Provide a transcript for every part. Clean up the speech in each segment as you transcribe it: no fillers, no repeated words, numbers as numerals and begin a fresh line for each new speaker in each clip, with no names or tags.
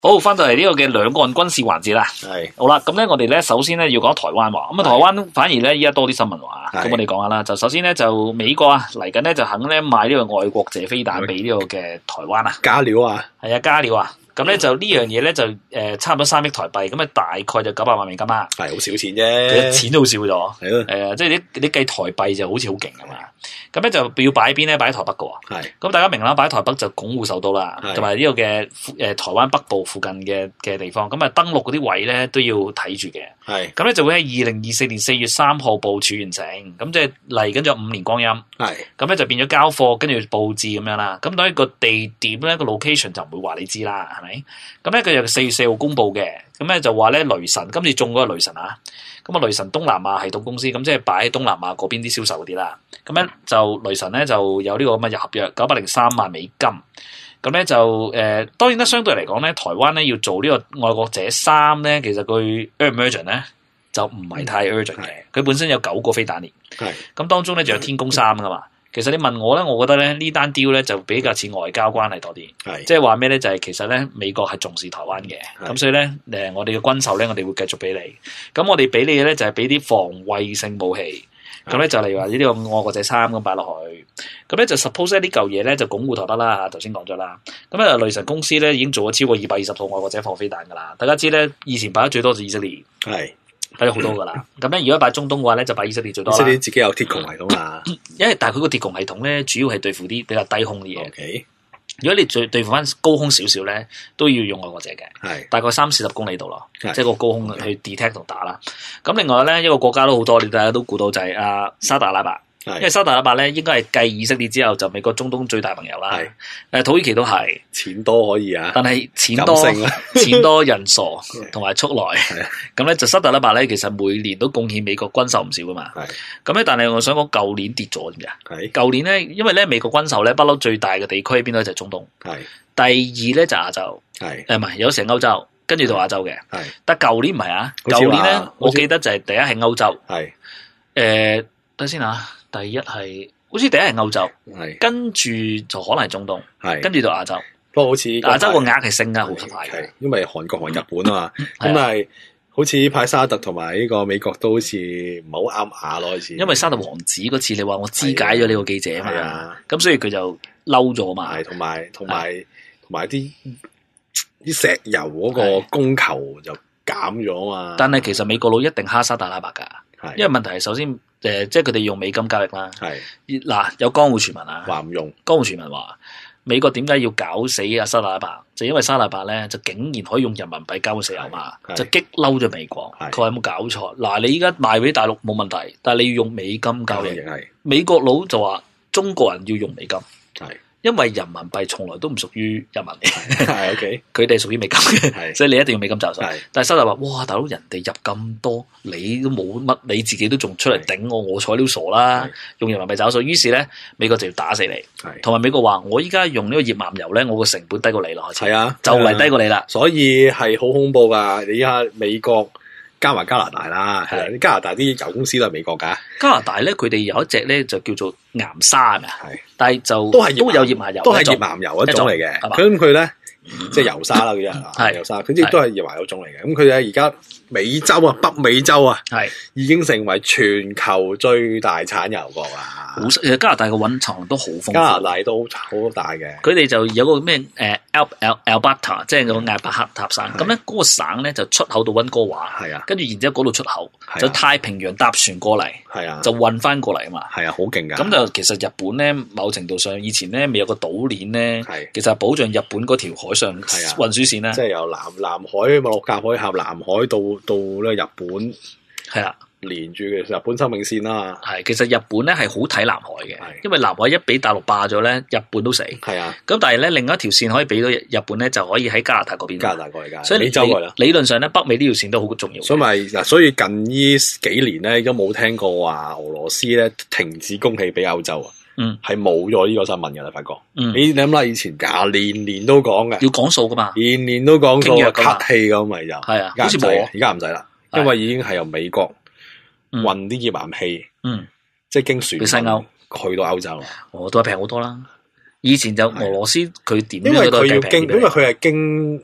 好，翻到嚟呢個嘅兩岸軍事環節啦。
係
好啦，咁咧我哋咧首先咧要講台灣話，咁啊台灣反而咧依家多啲新聞話，咁我哋講下啦。就首先咧就美國啊嚟緊咧就肯咧賣呢個愛國者飛彈俾呢個嘅台灣啊，
加料啊，
係啊加料啊。咁咧就呢樣嘢咧就差唔多3億台幣，咁啊大概就900萬美金啦。
係好少錢
其實
啫，
錢都好少咗，
係咯，
即係你計台幣就好似好勁㗎嘛。咁咧就要擺喺邊咧？擺喺台北㗎喎。
係
咁大家明啦，擺喺台北就鞏固首都啦，
係
同埋呢個嘅台灣北部附近嘅地方。咁啊登陸嗰啲位咧都要睇住嘅。
係
咁咧就會喺2024年4月3號部署完成。咁即係嚟緊咗5年光陰。
係
咁咧就變咗交貨，跟住佈置咁樣啦。咁當然個地點咧個 location 就唔會話你知啦，係咪？咁咧佢就4月4號公佈嘅。咁咧就話咧雷神今次中嗰個雷神啊。咁啊雷神東南亞系統公司，咁即係擺喺東南亞嗰邊啲銷售嗰啲啦。咁咧就雷神咧就有呢個咁嘅合約903萬美金。咁咧就當然咧相對嚟講咧，台灣咧要做呢個愛國者3咧，其實佢 urgent 咧就唔係太 urgent 嘅。佢本身有9個飛彈連，咁當中咧就有天宮3噶嘛。其實你問我咧，我覺得咧呢單 deal 咧就比較似外交關係多啲，即係話咩咧？就係其實咧美國係重視台灣嘅，咁所以咧我哋嘅軍售咧我哋會繼續俾你。咁我哋俾你嘅咧就係俾啲防衛性武器。咁咧就例如話呢啲個愛國者3咁擺落去，咁咧就 suppose 呢嚿嘢咧就鞏固台北啦嚇，頭先講咗啦。咁咧雷神公司咧已經做咗超過220套愛國者防飛彈噶啦，大家知咧以前擺得最多就以色列，擺咗好多噶啦。咁咧如果擺中東嘅話咧就擺以色列最多啦。
以色列自己有鐵穹系統啦，
因為但係佢個鐵穹系統咧主要係對付啲比較低空啲嘢。
Okay.
如果你對付翻高空少少咧，都要用愛國者嘅，大概30-40公里度咯，即係個高空去 detect 同打啦。咁另外咧，一個國家都好多，你大家都估到就係沙特阿拉伯，因為沙特阿拉伯咧應該係繼以色列之後就美國中東最大盟友啦。土耳其都係
錢多可以啊，
但係錢多人傻同埋速來，咁咧就沙特阿拉伯咧其實每年都貢獻美國軍售唔少噶嘛。咁咧但係我想講舊年跌咗嘅，舊年咧因為咧美國軍售咧不嬲最大嘅地區喺邊度就係中東，第二咧就亞洲，唔係有時係歐洲，跟住到亞洲嘅。但係舊年唔係啊，舊年咧我記得就係第一係歐洲，等先啊，第一係好似第一係歐洲，跟住就可能係中東，跟住到亞洲。
不過好似
亞洲個額係升得好快嘅，
因為韓國同日本啊嘛，咁但係好似派沙特同埋呢個美國都好似唔係好啱牙咯，開始。因
為沙特王子嗰次你話我肢解咗呢個記者啊嘛，咁所以佢就嬲咗嘛。同埋啲石油嗰個供求就減咗嘛。但係其實美國佬一定蝦沙特阿拉伯㗎，因為問題係首先即係佢哋用美金交易啦。嗱有江湖傳聞啊，
話唔用
江湖傳聞話。美國點解要搞死沙特阿拉伯？就因為沙特阿拉伯咧，就竟然可以用人民幣交石油嘛，就激嬲咗美國。佢話有冇搞錯？嗱，你依家賣俾大陸冇問題，但係你要用美金交易。美國佬就話中國人要用美金。因為人民幣從來都唔屬於人民幣，OK，佢哋屬於美金嘅，所以你一定要美金就數。但係沙特話：哇，大佬人哋入咁多，你都冇乜，你自己都仲出嚟頂我睬都傻啦，用人民幣找數。於是咧，美國就要打死你。同埋美國話：我依家用呢個頁岩油咧，我個成本低過你咯，係啊，就嚟低過你啦。
所以係好恐怖㗎！你依家美國。加埋加拿大啦，加拿大啲油公司都係美國㗎。
加拿大咧，佢哋有一隻咧就叫做岩沙係咪？但係就
都
有頁岩油，
都係頁岩油一種嚟嘅。佢咧即係油沙啦，佢係油沙，佢啲都係頁岩油種嚟嘅。咁佢咧而家美洲啊，北美洲啊，已經成為全球最大產油國啦。
加拿大嘅蘊藏都好豐富，
加拿大都好大嘅。
佢哋就有個咩Alberta， 即係個艾伯克塔省。咁咧嗰個省咧就出口到溫哥華，跟住然之後嗰度出口，就太平洋搭船過嚟，就運翻過嚟啊嘛。係啊，好勁㗎。咁就其實日本咧，某程度上以前咧未有個島鏈咧，其實係保障日本嗰條海上運輸線咧，即係由南海馬六甲海峽南海到咧日本，係啊。連住嘅日本生命線啦，其實日本咧係好睇南海嘅，因為南海一俾大陸霸咗咧，日本都死。咁但係咧另一條線可以俾到日本咧，就可以喺加拿大嗰邊。加拿大過嚟㗎，所以美洲過嚟。理論上咧，北美呢條線都好重要。所以近呢幾年咧，都冇聽過話俄羅斯咧停止供氣俾歐洲啊。係冇咗呢個新聞㗎啦，發覺。你諗下以前年都講嘅，要講數㗎嘛，年都講數，cut 氣咁咪就係啊，好似冇，而家唔使啦，因為已經係由美國。運啲頁岩氣，即係經船西歐去到歐洲，都係平好多啦。以前就俄羅斯佢點？因為佢要經，因為佢係經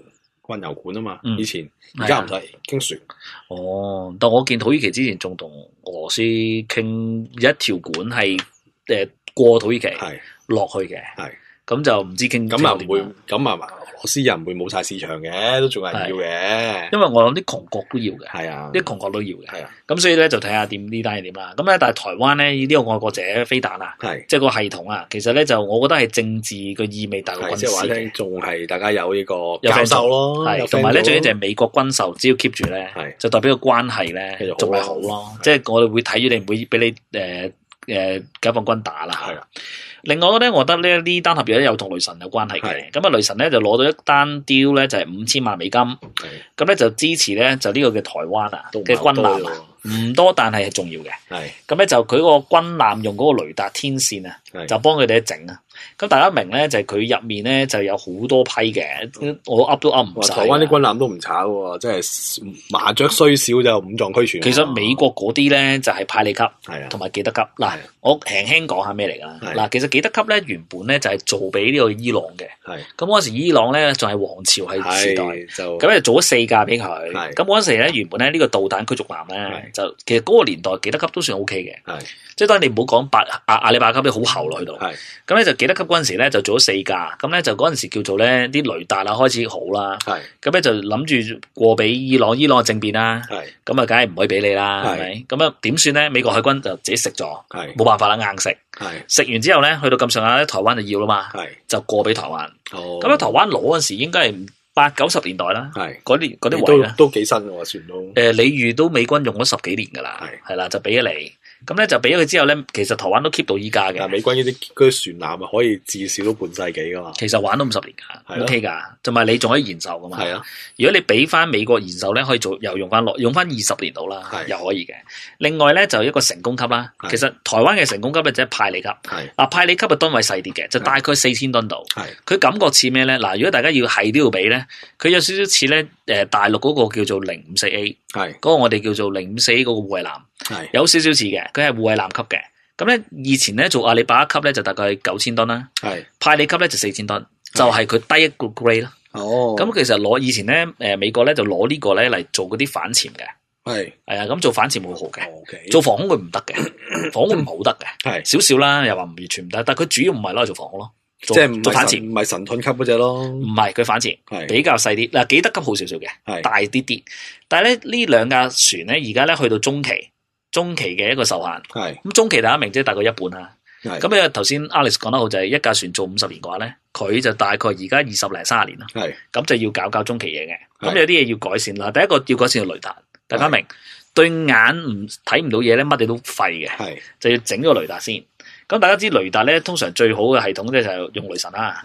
運油管啊嘛，以前而家唔使經船。
哦，但我見土耳其之前仲同俄羅斯傾一條管係過土耳其落去嘅，咁就唔知傾
咁啊唔會咁啊。俄羅斯人唔會冇晒市場嘅，都仲係要嘅。
因為我諗啲窮國都要嘅，
係啊，
啲窮國都要嘅。係啊，咁所以咧就睇下點呢單係點啦。咁咧，但係台灣咧呢個愛國者飛彈啊，即係個系統啊，其實咧就我覺得係政治嘅意味大過軍事。即係話咧，仲係大家有呢個交手咯，係同埋咧，最緊要就係美國軍售，只要 keep 住咧，就代表個關係咧仲係好咯。即係我哋會睇住你，唔會俾你解放軍打啦。係啦。另外咧，我覺得咧呢單合約咧有同雷神有關係嘅。咁啊，雷神咧就攞到一單 deal 咧，就係5000萬美金。咁咧就支持咧就呢個嘅台灣啊嘅軍艦啊，唔多但係重要嘅。咁咧就佢個軍艦用嗰個雷達天線啊，就幫佢哋一整啊。咁大家明咧就係佢入面咧就有好多批嘅，我噏都噏唔晒。台灣啲軍艦都唔炒喎，即係麻雀雖小就五臟俱全。其實美國嗰啲咧就係派利級，同埋記德級。嗱，我輕輕講下咩嚟㗎？嗱，其實記德級咧原本咧就係做俾呢個伊朗嘅。咁嗰陣時伊朗咧仲係皇朝係時代，咁就做咗4架俾佢。咁嗰陣時咧原本咧呢個導彈驅逐艦咧就其實嗰個年代記德級都算 OK 嘅。即係當然你唔好講阿里巴巴級啲好厚落去度。咁咧就記德級嗰陣時咧就做咗4架，咁咧就嗰陣時叫做咧啲雷達啊開始好啦，咁咧就諗住過俾伊朗政變啦，咁啊梗係唔可以俾你啦，係咪？咁啊點算咧？美國海軍就自己食咗，冇辦法啦，硬食。食完之後咧，去到咁上下咧，台灣就要啦嘛，就過俾台灣。咁喺台灣攞嗰陣時應該係80-90年代啦，嗰啲位咧
都幾新喎，算都。
你遇到美軍用咗10幾年㗎啦，係啦，就俾咗你。咁咧就俾咗佢之後咧，其實台灣都 keep 到依家嘅。美軍
嗰啲船艦啊，可以至少都半世紀噶嘛。
其實玩到50年㗎，OK 㗎。同埋你仲可以延壽㗎嘛。係啊。如果你俾翻美國延壽咧，可以又用翻20年到啦，又可以嘅。另外咧就一個成功級啦。其實台灣嘅成功級咧就係派利級。嗱，派利級嘅噸位細啲嘅，就大概4000噸度。佢感覺似咩咧？嗱，如果大家係都要俾咧，佢有少少似咧大陸嗰個叫做054A。嗰個我哋叫做054A 嗰個護衛艦。有少少似嘅，佢係護衛艦級嘅。咁咧以前咧做阿里巴巴級咧就大概9000噸啦，派利級咧就4000噸，就係佢低一個 grade 啦。咁其實以前咧美國咧就攞呢個咧嚟做嗰啲反潛嘅，係啊，咁做反潛會好嘅，做防空佢唔得嘅，防空唔好得嘅，少少啦，又話唔完全唔得，但係佢主要唔係攞嚟做防空咯，即係做反潛，唔係神盾級嗰隻咯，唔係佢反潛比較細啲，嗱記德級好少少嘅，大啲啲，但係咧呢兩架船咧而家咧去到中期嘅一個壽限，咁中期大家明即係大概一半啦。咁咧頭先 Alex 講得好就係一架船做50年嘅話咧，佢就大概而家20零30年啦。咁就要搞中期嘢嘅。咁有啲嘢要改善啦。第一個要改善個雷達，大家明對眼睇唔到嘢咧，乜嘢都廢嘅，就要整個雷達先。咁大家知雷達咧，通常最好嘅系統咧就係用雷神啦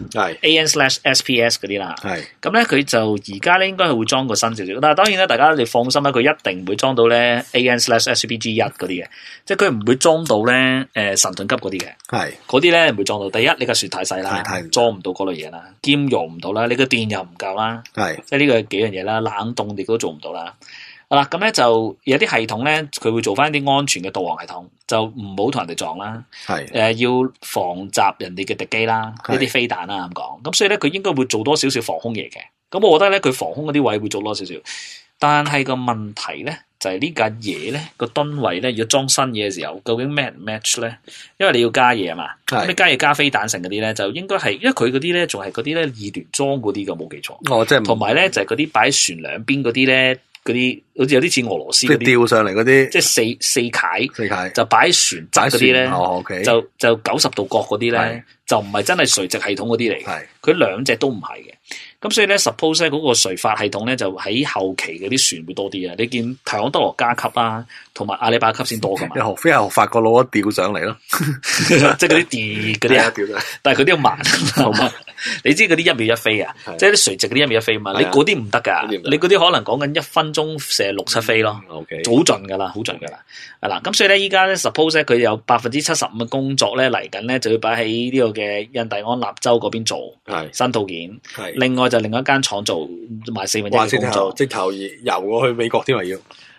，AN/SPS 嗰啲啦。咁咧佢就而家咧應該係會裝個新少少，但係當然咧大家你放心啦，佢一定唔會裝到咧 AN/SPG1 嗰啲嘅，即係佢唔會裝到咧神盾級嗰啲嘅。嗰啲咧唔會裝到。第一，你架船太細啦，裝唔到嗰類嘢啦，兼容唔到啦，你個電又唔夠啦，即係呢個幾樣嘢啦，冷凍亦都做唔到啦。嗱，咁咧就有啲系統咧，佢會做翻啲安全嘅導航系統，就唔好同人哋撞啦。要防襲人哋嘅敵機啦，呢啲飛彈啦咁講。咁所以咧，佢應該會做多少少防空嘢嘅。咁我覺得咧，佢防空嗰啲位會做多少少。但係個問題咧，就係呢架嘢咧個噸位咧，如果裝新嘢嘅時候，究竟 match 唔 match 咧？因為你要加嘢啊嘛。咁你加嘢加飛彈成嗰啲咧，就應該係因為佢嗰啲咧仲係嗰啲咧2聯裝嗰啲嘅，冇記錯。即係同埋咧就係嗰啲擺喺船兩邊嗰啲咧。嗰啲好似有啲似俄羅斯嗰啲，即係吊上嚟嗰啲，即係四階就擺船側嗰啲咧，就90度角嗰啲咧，就唔係真係垂直系統嗰啲嚟嘅，佢兩隻都唔係嘅。咁所以咧 suppose 咧嗰個垂發系統咧就喺後期嗰啲船會多啲啊！你見泰康德羅加級啦，同埋阿里巴巴級先多噶嘛？學飛係學法國佬吊上嚟咯，即係嗰啲跌嗰啲啊！但係佢啲要慢，你知嗰啲1秒1飛啊，即係啲垂直嗰啲1秒1飛嘛，你嗰啲唔得噶，你嗰啲可能講緊1分鐘射6-7飛咯，好盡噶啦，好盡噶啦。嗱，咁所以咧依家咧 suppose 咧佢有75%嘅工作咧嚟緊咧就要擺喺呢個嘅印第安納州嗰邊做新套件，另外就另一間廠做埋1/4嘅工作，直頭游過去美國添啊要。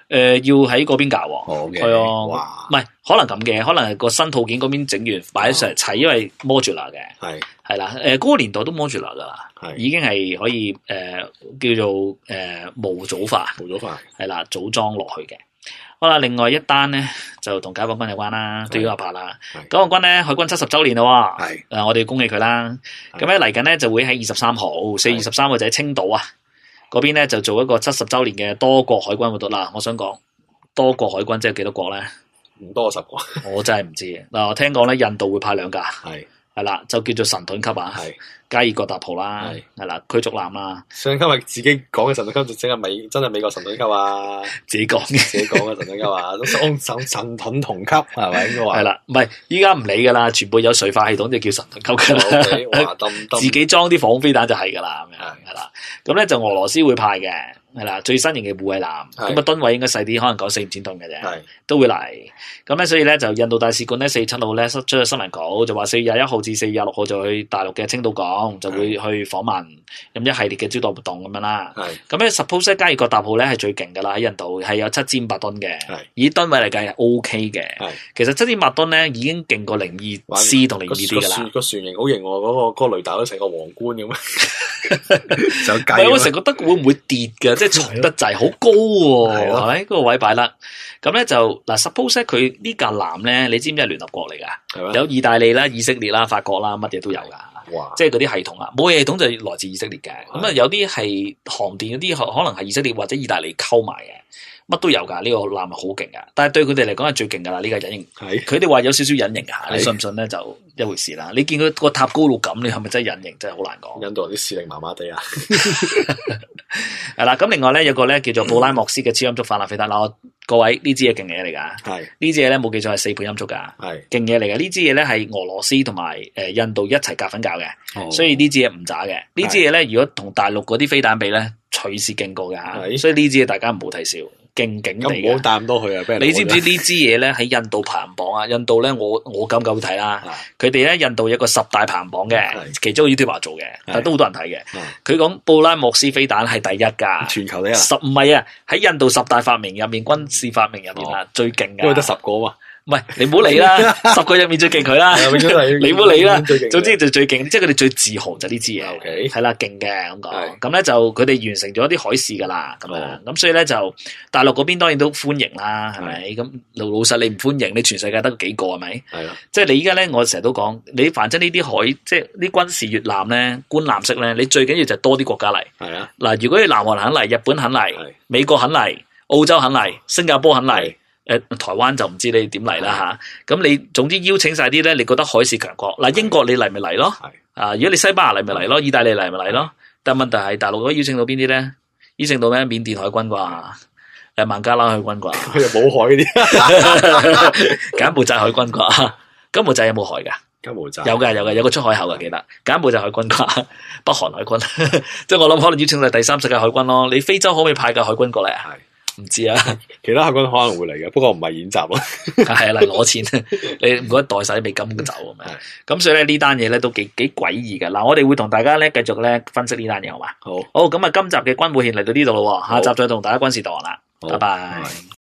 要喺嗰邊教喎。
係
啊，唔係可能咁嘅，可能係個新套件嗰邊整完擺上嚟砌，因為 modular 嘅。係啦，嗰個年代都 modular 噶啦，已經係可以叫做模組化，係啦，組裝落去嘅。好啦，另外一單咧就同解放軍有關啦，都要阿拍啦。解放軍咧海軍70週年咯，我哋要恭喜佢啦。咁咧嚟緊咧就會喺23號，4月23號就喺青島啊嗰邊咧就做一個70週年嘅多國海軍活動啦。我想講多國海軍即係幾多國咧？
唔多10國，
我真係唔知嗱。我聽講咧印度會派2架。係啦，就叫做神盾級啊，加爾各答號啦，係啦，驅逐艦啦。上級係自己講嘅神盾級，真係美國神盾級啊！自己講嘅神盾級啊，都神盾同級係咪應該話？係啦，唔係依家唔理噶啦，全部有水化系統就叫神盾級噶啦。自己裝啲防空飛彈就係噶啦，咁樣係啦。咁咧就俄羅斯會派嘅。係啦，最新型嘅護衛艦，咁啊噸位應該細啲，可能94、5千噸嘅啫，都會嚟。咁咧，所以咧就印度大使館咧4月7號咧出咗新聞稿，就話4月21號至4月26號就去大陸嘅青島港，就會去訪問，咁一系列嘅招待活動咁樣啦。咁咧 suppose 加爾各答號咧係最勁噶啦，喺印度係有7500噸嘅，以噸位嚟計係 OK 嘅。其實7500噸咧已經勁過02C 同02D 噶啦。個船型好型喎，嗰個雷達都成個皇冠咁。就計，我成日覺得會唔會跌嘅？即係重得滯，好高喎，係咪？嗰個位擺得咁咧就嗱 ，suppose 佢呢架艦咧，你知唔知係聯合國嚟噶？有意大利啦、以色列啦、法國啦，乜嘢都有噶。即係嗰啲系統啊，冇系統就來自以色列嘅。咁啊，有啲係航電嗰啲，可能係以色列或者意大利溝埋嘅。乜都有噶，呢個艦係好勁噶，但係對佢哋嚟講係最勁噶啦，呢個隱形。佢哋話有少少隱形啊，你信唔信咧就一回事啦。你見佢個塔高到咁，你係咪真係隱形？真係好難講。印度人啲視力麻麻地啊。係啦，咁另外咧有個咧叫做布拉莫斯嘅超音速反艦飛彈啦，各位呢支嘢勁嘢嚟噶。呢支嘢咧冇記錯係4倍音速噶，勁嘢嚟嘅。呢支嘢咧係俄羅斯同埋印度一齊夾份教嘅，所以呢支嘢唔渣嘅。呢支嘢咧如果同大陸嗰啲飛彈比咧，隨時勁過嘅，所以呢支嘢大家唔好睇笑。勁勁地嘅，唔好帶咁多去啊！你知唔知呢支嘢咧喺印度排行榜啊？印度咧，我咁夠睇啦。佢哋咧印度有個10大排行榜嘅，其中 YouTuber 做嘅，但都好多人睇嘅。佢講布拉莫斯飛彈係第一㗎，全球第一。唔係啊，喺印度10大發明入面，軍事發明入面啊，最勁嘅。因為得10個嘛。唔係，你唔好理啦，10個入面最勁佢啦，你唔好理啦。總之就最勁，即係佢哋最自豪就呢支嘢，係啦，勁嘅咁講。咁咧就佢哋完成咗啲海事噶啦，咁樣咁所以咧就大陸嗰邊當然都歡迎啦，係咪？咁老實你唔歡迎，你全世界得幾個係咪？係咯。即係你依家咧，我成日都講，你凡真呢啲海，即係啲軍事越艦咧，觀艦式咧，你最緊要就係多啲國家嚟。係啊。嗱，如果你南韓肯嚟，日本肯嚟，美國肯嚟，澳洲肯嚟，新加坡肯嚟。台灣就唔知你點嚟啦吓，咁你總之邀請晒啲咧，你覺得海事強國嗱，英國你嚟咪嚟咯，如果你西班牙嚟咪嚟咯，意大利嚟咪嚟咯，但係問題係大陸可以邀請到邊啲咧？邀請到咩？緬甸海軍啩，孟加拉海軍啩，佢又冇海啲，柬埔寨海軍啩，柬埔寨有冇海噶？柬埔寨有嘅，有個出海口嘅，記得柬埔寨海軍啩，北韓海軍，即係我諗可能邀請到第3世界海軍咯。你非洲可唔可以派架海軍過嚟啊？唔知啊，其他海軍可能會嚟嘅，不過唔係演習咯。係啊，嚟攞錢，你唔該袋晒啲美金走咁樣。咁所以咧呢單嘢咧都幾詭異嘅。嗱，我哋會同大家咧繼續咧分析呢單嘢，好嘛？好，咁啊，今集嘅軍武獻嚟到呢度咯，下集再同大家軍事導航啦。拜拜。